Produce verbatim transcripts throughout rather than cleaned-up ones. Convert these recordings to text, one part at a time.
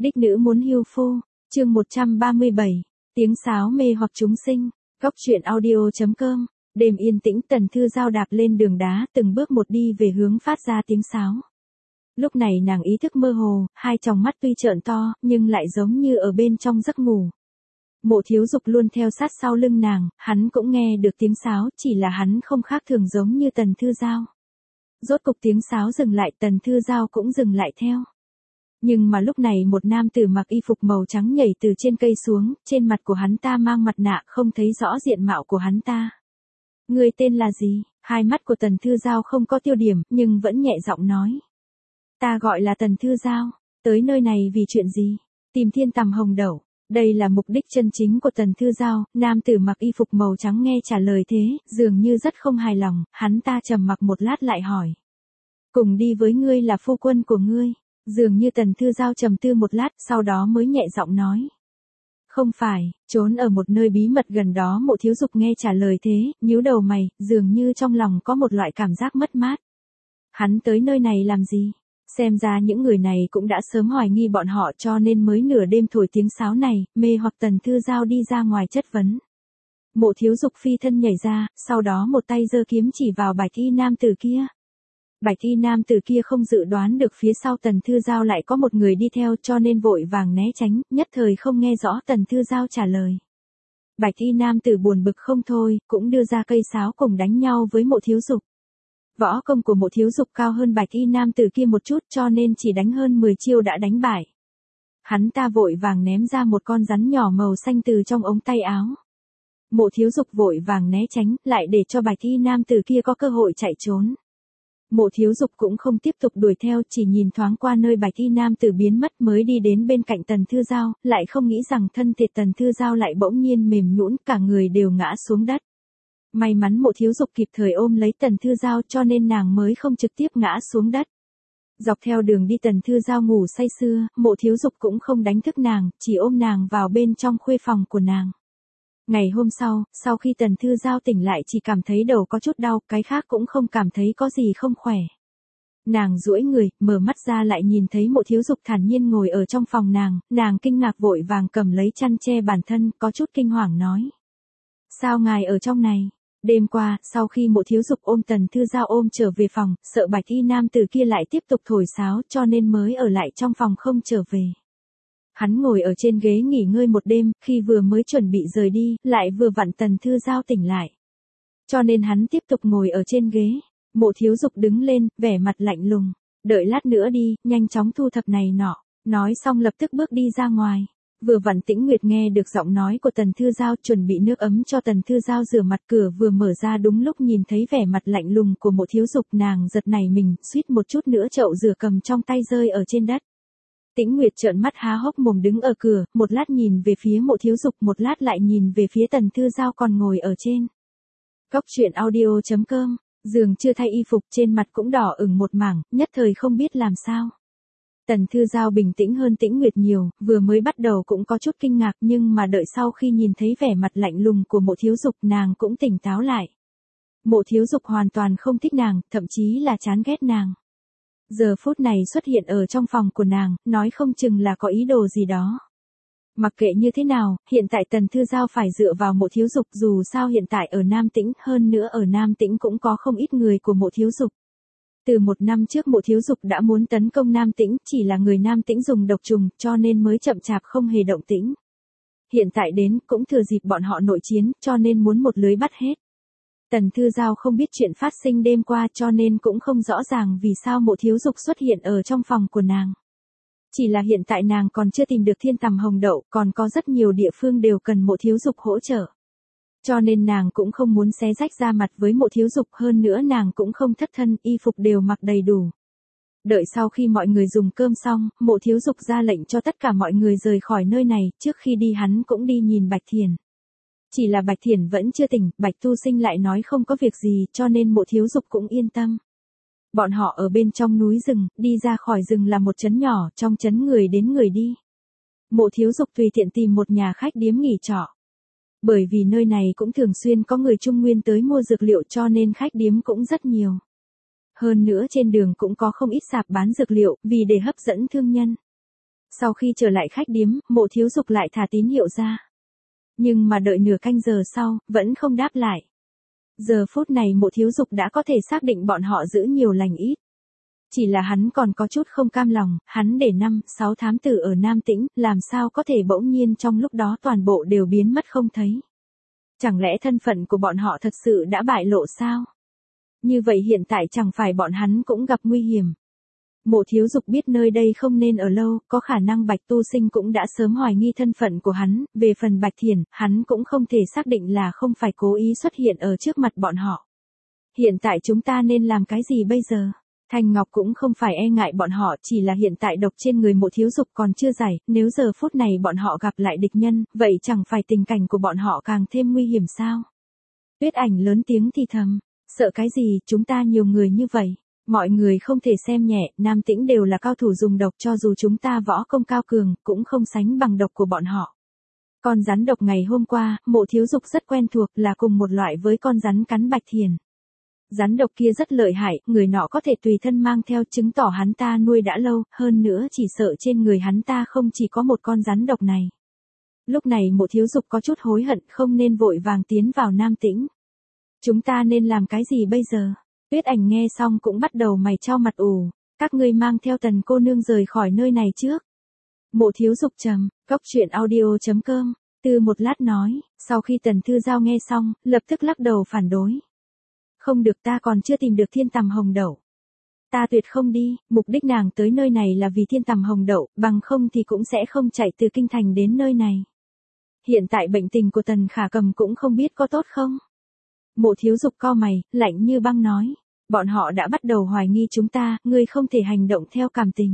Đích nữ muốn hưu phu, chương một trăm ba mươi bảy, tiếng sáo mê hoặc chúng sinh, góc truyện audio.com, đêm yên tĩnh Tần Thư Giao đạp lên đường đá từng bước một đi về hướng phát ra tiếng sáo. Lúc này nàng ý thức mơ hồ, hai tròng mắt tuy trợn to, nhưng lại giống như ở bên trong giấc ngủ. Mộ Thiếu Dục luôn theo sát sau lưng nàng, hắn cũng nghe được tiếng sáo, chỉ là hắn không khác thường giống như Tần Thư Giao. Rốt cục tiếng sáo dừng lại, Tần Thư Giao cũng dừng lại theo. Nhưng mà lúc này một nam tử mặc y phục màu trắng nhảy từ trên cây xuống, trên mặt của hắn ta mang mặt nạ không thấy rõ diện mạo của hắn ta. Người tên là gì? Hai mắt của Tần Thư Giao không có tiêu điểm, nhưng vẫn nhẹ giọng nói. Ta gọi là Tần Thư Giao, tới nơi này vì chuyện gì? Tìm thiên tầm hồng đậu. Đây là mục đích chân chính của Tần Thư Giao, nam tử mặc y phục màu trắng nghe trả lời thế, dường như rất không hài lòng, hắn ta trầm mặc một lát lại hỏi. Cùng đi với ngươi là phu quân của ngươi, dường như Tần Thư Giao trầm tư một lát, sau đó mới nhẹ giọng nói. Không phải, trốn ở một nơi bí mật gần đó. Mộ Thiếu Dục nghe trả lời thế, nhíu đầu mày, dường như trong lòng có một loại cảm giác mất mát. Hắn tới nơi này làm gì? Xem ra những người này cũng đã sớm hoài nghi bọn họ cho nên mới nửa đêm thổi tiếng sáo này, mê hoặc Tần Thư Giao đi ra ngoài chất vấn. Mộ Thiếu Dục phi thân nhảy ra, sau đó một tay giơ kiếm chỉ vào bạch y nam tử kia. Bạch y nam tử kia không dự đoán được phía sau Tần Thư Giao lại có một người đi theo cho nên vội vàng né tránh, nhất thời không nghe rõ Tần Thư Giao trả lời. Bạch y nam tử buồn bực không thôi, cũng đưa ra cây sáo cùng đánh nhau với Mộ Thiếu Dục. Võ công của Mộ Thiếu Dục cao hơn bạch y nam tử kia một chút cho nên chỉ đánh hơn mười chiêu đã đánh bại. Hắn ta vội vàng ném ra một con rắn nhỏ màu xanh từ trong ống tay áo. Mộ Thiếu Dục vội vàng né tránh, lại để cho bạch y nam tử kia có cơ hội chạy trốn. Mộ Thiếu Dục cũng không tiếp tục đuổi theo, chỉ nhìn thoáng qua nơi bạch y nam tử biến mất mới đi đến bên cạnh Tần Thư Giao, lại không nghĩ rằng thân thể Tần Thư Giao lại bỗng nhiên mềm nhũn, cả người đều ngã xuống đất. May mắn Mộ Thiếu Dục kịp thời ôm lấy Tần Thư Giao cho nên nàng mới không trực tiếp ngã xuống đất. Dọc theo đường đi Tần Thư Giao ngủ say sưa, Mộ Thiếu Dục cũng không đánh thức nàng, chỉ ôm nàng vào bên trong khuê phòng của nàng. Ngày hôm sau, sau khi Tần Thư Giao tỉnh lại chỉ cảm thấy đầu có chút đau, cái khác cũng không cảm thấy có gì không khỏe. Nàng duỗi người, mở mắt ra lại nhìn thấy Mộ Thiếu Dục thản nhiên ngồi ở trong phòng nàng, nàng kinh ngạc vội vàng cầm lấy chăn che bản thân, có chút kinh hoàng nói. Sao ngài ở trong này? Đêm qua, sau khi Mộ Thiếu Dục ôm Tần Thư Giao ôm trở về phòng, sợ bạch y nam tử kia lại tiếp tục thổi sáo cho nên mới ở lại trong phòng không trở về. Hắn ngồi ở trên ghế nghỉ ngơi một đêm, khi vừa mới chuẩn bị rời đi, lại vừa vặn Tần Thư Giao tỉnh lại. Cho nên hắn tiếp tục ngồi ở trên ghế. Mộ Thiếu Dục đứng lên, vẻ mặt lạnh lùng. Đợi lát nữa đi, nhanh chóng thu thập này nọ. Nói xong lập tức bước đi ra ngoài. Vừa vặn Tĩnh Nguyệt nghe được giọng nói của Tần Thư Giao chuẩn bị nước ấm cho Tần Thư Giao rửa mặt, cửa vừa mở ra đúng lúc nhìn thấy vẻ mặt lạnh lùng của Mộ Thiếu Dục, nàng giật nảy mình, suýt một chút nữa chậu rửa cầm trong tay rơi ở trên đất. Tĩnh Nguyệt trợn mắt há hốc mồm đứng ở cửa, một lát nhìn về phía Mộ Thiếu Dục, một lát lại nhìn về phía Tần Thư Giao còn ngồi ở trên. Góc truyện audio.com, giường chưa thay y phục, trên mặt cũng đỏ ửng một mảng, nhất thời không biết làm sao. Tần Thư Giao bình tĩnh hơn Tĩnh Nguyệt nhiều, vừa mới bắt đầu cũng có chút kinh ngạc nhưng mà đợi sau khi nhìn thấy vẻ mặt lạnh lùng của Mộ Thiếu Dục nàng cũng tỉnh táo lại. Mộ Thiếu Dục hoàn toàn không thích nàng, thậm chí là chán ghét nàng. Giờ phút này xuất hiện ở trong phòng của nàng, nói không chừng là có ý đồ gì đó. Mặc kệ như thế nào, hiện tại Tần Thư Giao phải dựa vào Mộ Thiếu Dục, dù sao hiện tại ở Nam Tĩnh, hơn nữa ở Nam Tĩnh cũng có không ít người của Mộ Thiếu Dục. Từ một năm trước Mộ Thiếu Dục đã muốn tấn công Nam Tĩnh, chỉ là người Nam Tĩnh dùng độc trùng, cho nên mới chậm chạp không hề động tĩnh. Hiện tại đến, cũng thừa dịp bọn họ nội chiến, cho nên muốn một lưới bắt hết. Tần Thư Giao không biết chuyện phát sinh đêm qua cho nên cũng không rõ ràng vì sao Mộ Thiếu Dục xuất hiện ở trong phòng của nàng. Chỉ là hiện tại nàng còn chưa tìm được thiên tầm hồng đậu, còn có rất nhiều địa phương đều cần Mộ Thiếu Dục hỗ trợ. Cho nên nàng cũng không muốn xé rách ra mặt với Mộ Thiếu Dục, hơn nữa nàng cũng không thất thân, y phục đều mặc đầy đủ. Đợi sau khi mọi người dùng cơm xong, Mộ Thiếu Dục ra lệnh cho tất cả mọi người rời khỏi nơi này, trước khi đi hắn cũng đi nhìn Bạch Thiền. Chỉ là Bạch Thiền vẫn chưa tỉnh, Bạch Tu Sinh lại nói không có việc gì cho nên Mộ Thiếu Dục cũng yên tâm. Bọn họ ở bên trong núi rừng, đi ra khỏi rừng là một trấn nhỏ, trong trấn người đến người đi. Mộ Thiếu Dục tùy tiện tìm một nhà khách điếm nghỉ trọ. Bởi vì nơi này cũng thường xuyên có người Trung Nguyên tới mua dược liệu cho nên khách điếm cũng rất nhiều. Hơn nữa trên đường cũng có không ít sạp bán dược liệu, vì để hấp dẫn thương nhân. Sau khi trở lại khách điếm, Mộ Thiếu Dục lại thả tín hiệu ra. Nhưng mà đợi nửa canh giờ sau, vẫn không đáp lại. Giờ phút này Mộ Thiếu Dục đã có thể xác định bọn họ giữ nhiều lành ít. Chỉ là hắn còn có chút không cam lòng, hắn để năm, sáu thám tử ở Nam Tĩnh, làm sao có thể bỗng nhiên trong lúc đó toàn bộ đều biến mất không thấy. Chẳng lẽ thân phận của bọn họ thật sự đã bại lộ sao? Như vậy hiện tại chẳng phải bọn hắn cũng gặp nguy hiểm. Mộ Thiếu Dục biết nơi đây không nên ở lâu, có khả năng Bạch Tu Sinh cũng đã sớm hoài nghi thân phận của hắn, về phần Bạch Thiền, hắn cũng không thể xác định là không phải cố ý xuất hiện ở trước mặt bọn họ. Hiện tại chúng ta nên làm cái gì bây giờ? Thanh Ngọc cũng không phải e ngại bọn họ, chỉ là hiện tại độc trên người Mộ Thiếu Dục còn chưa giải, nếu giờ phút này bọn họ gặp lại địch nhân, vậy chẳng phải tình cảnh của bọn họ càng thêm nguy hiểm sao? Tuyết Ảnh lớn tiếng thì thầm, sợ cái gì, chúng ta nhiều người như vậy. Mọi người không thể xem nhẹ, Nam Tĩnh đều là cao thủ dùng độc, cho dù chúng ta võ công cao cường, cũng không sánh bằng độc của bọn họ. Con rắn độc ngày hôm qua, Mộ Thiếu Dục rất quen thuộc, là cùng một loại với con rắn cắn Bạch Thiền. Rắn độc kia rất lợi hại, người nọ có thể tùy thân mang theo, chứng tỏ hắn ta nuôi đã lâu, hơn nữa chỉ sợ trên người hắn ta không chỉ có một con rắn độc này. Lúc này Mộ Thiếu Dục có chút hối hận, không nên vội vàng tiến vào Nam Tĩnh. Chúng ta nên làm cái gì bây giờ? Tuyết Ảnh nghe xong cũng bắt đầu mày chau mặt ủ, các ngươi mang theo Tần cô nương rời khỏi nơi này trước. Mộ Thiếu Dục trầm, cốc truyện audio chấm com, từ một lát nói, sau khi Tần Thư Giao nghe xong, lập tức lắc đầu phản đối. Không được, ta còn chưa tìm được Thiên Tầm Hồng Đậu. Ta tuyệt không đi, mục đích nàng tới nơi này là vì Thiên Tầm Hồng Đậu, bằng không thì cũng sẽ không chạy từ kinh thành đến nơi này. Hiện tại bệnh tình của Tần Khả Cầm cũng không biết có tốt không? Mộ Thiếu Dục cau mày, lạnh như băng nói, bọn họ đã bắt đầu hoài nghi chúng ta, ngươi không thể hành động theo cảm tình.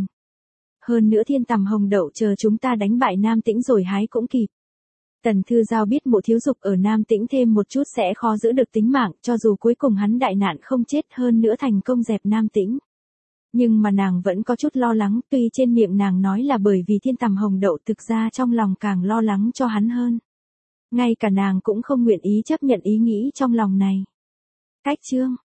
Hơn nữa Thiên Tầm Hồng Đậu chờ chúng ta đánh bại Nam Tĩnh rồi hái cũng kịp. Tần Thư Giao biết Mộ Thiếu Dục ở Nam Tĩnh thêm một chút sẽ khó giữ được tính mạng, cho dù cuối cùng hắn đại nạn không chết, hơn nữa thành công dẹp Nam Tĩnh. Nhưng mà nàng vẫn có chút lo lắng, tuy trên miệng nàng nói là bởi vì Thiên Tầm Hồng Đậu, thực ra trong lòng càng lo lắng cho hắn hơn. Ngay cả nàng cũng không nguyện ý chấp nhận ý nghĩ trong lòng này. Cách chương